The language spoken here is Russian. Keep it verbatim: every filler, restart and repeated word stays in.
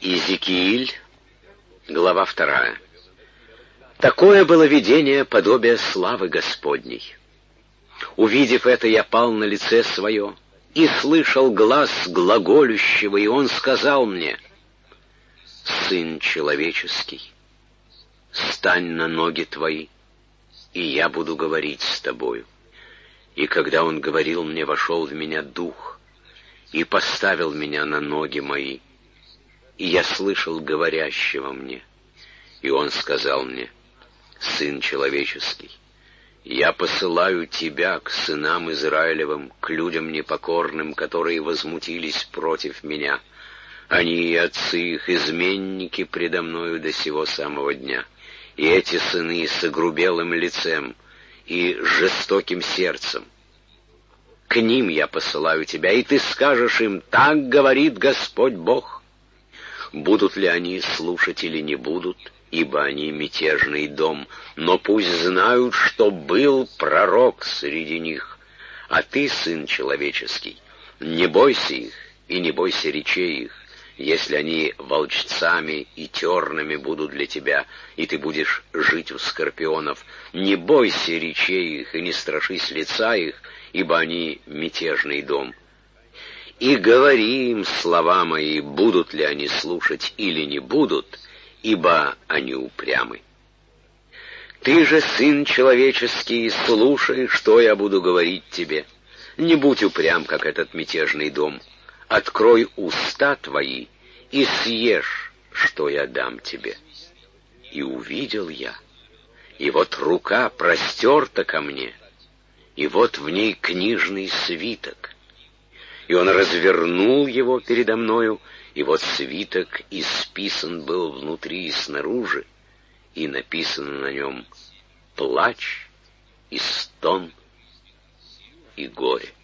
Иезекииль, глава вторая. Такое было видение подобия славы Господней. Увидев это, я пал на лице свое и слышал глас глаголющего, и он сказал мне: «Сын человеческий, стань на ноги твои, и я буду говорить с тобою». И когда он говорил мне, вошел в меня дух и поставил меня на ноги мои, и я слышал говорящего мне, и он сказал мне: «Сын человеческий, я посылаю тебя к сынам Израилевым, к людям непокорным, которые возмутились против меня. Они и отцы их изменники предо мною до сего самого дня. И эти сыны с огрубелым лицем и жестоким сердцем. К ним я посылаю тебя, и ты скажешь им: так говорит Господь Бог. Будут ли они слушать или не будут, ибо они мятежный дом, но пусть знают, что был пророк среди них. А ты, сын человеческий, не бойся их и не бойся речей их, если они волчцами и тернами будут для тебя, и ты будешь жить у скорпионов. Не бойся речей их и не страшись лица их, ибо они мятежный дом. И говори им слова мои, будут ли они слушать или не будут, ибо они упрямы. Ты же, сын человеческий, слушай, что я буду говорить тебе. Не будь упрям, как этот мятежный дом. Открой уста твои и съешь, что я дам тебе». И увидел я, и вот рука простерта ко мне, и вот в ней книжный свиток. И он развернул его передо мною, и вот свиток исписан был внутри и снаружи, и написано на нем плач и стон и горе.